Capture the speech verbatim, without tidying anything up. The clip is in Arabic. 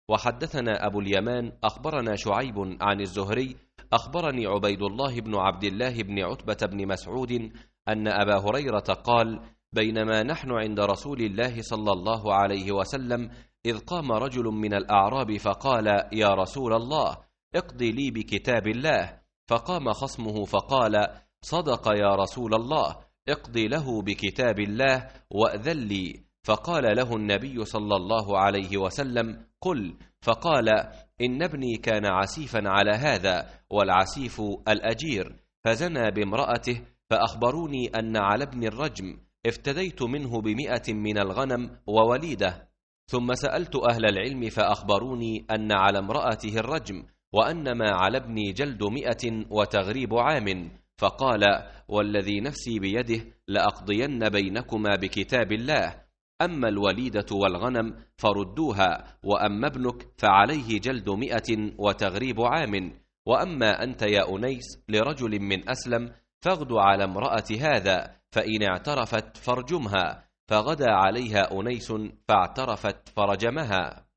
وحدثنا أبو اليمان أخبرنا شعيب عن الزهري أخبرني عبيد الله بن عبد الله بن عتبة بن مسعود أن أبا هريرة قال: بينما نحن عند رسول الله صلى الله عليه وسلم إذ قام رجل من الأعراب فقال: يا رسول الله، اقضي لي بكتاب الله. فقام خصمه فقال: صدق يا رسول الله، اقضي له بكتاب الله وأذن لي. فقال له النبي صلى الله عليه وسلم: قل. فقال: إن ابني كان عسيفا على هذا، والعسيف الأجير، فزنى بامرأته، فأخبروني أن على ابن الرجم، افتديت منه بمئة من الغنم ووليدة. ثم سألت أهل العلم فأخبروني أن على امرأته الرجم، وأن ما على ابني جلد مئة وتغريب عام. فقال: والذي نفسي بيده لأقضين بينكما بكتاب الله، أما الوليدة والغنم فردوها، وأما ابنك فعليه جلد مئة وتغريب عام. وأما أنت يا أنيس لرجل من أسلم، فاغد على امرأة هذا، فإن اعترفت فارجمها. فغدا عليها أنيس فاعترفت فرجمها.